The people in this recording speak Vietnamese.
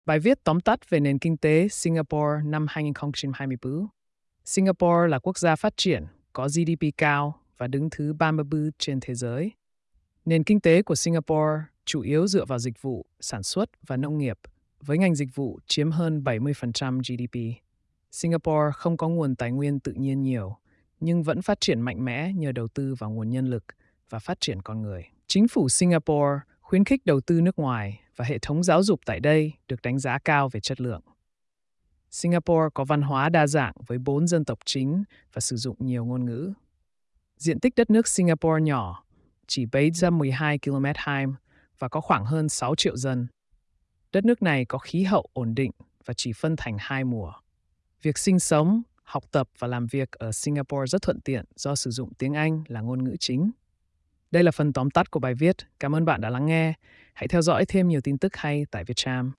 Bài viết tóm tắt về nền kinh tế Singapore năm 2024. Singapore là quốc gia phát triển, có GDP cao và đứng thứ 34 trên thế giới. Nền kinh tế của Singapore chủ yếu dựa vào dịch vụ, sản xuất và nông nghiệp, với ngành dịch vụ chiếm hơn 70% GDP. Singapore không có nguồn tài nguyên tự nhiên nhiều, nhưng vẫn phát triển mạnh mẽ nhờ đầu tư vào nguồn nhân lực và phát triển con người. Chính phủ Singapore khuyến khích đầu tư nước ngoài và hệ thống giáo dục tại đây được đánh giá cao về chất lượng. Singapore có văn hóa đa dạng với 4 dân tộc chính và sử dụng nhiều ngôn ngữ. Diện tích đất nước Singapore nhỏ, chỉ 712 km2 và có khoảng hơn 6 triệu dân. Đất nước này có khí hậu ổn định và chỉ phân thành 2 mùa. Việc sinh sống, học tập và làm việc ở Singapore rất thuận tiện do sử dụng tiếng Anh là ngôn ngữ chính. Đây là phần tóm tắt của bài viết. Cảm ơn bạn đã lắng nghe. Hãy theo dõi thêm nhiều tin tức hay tại Vietcham.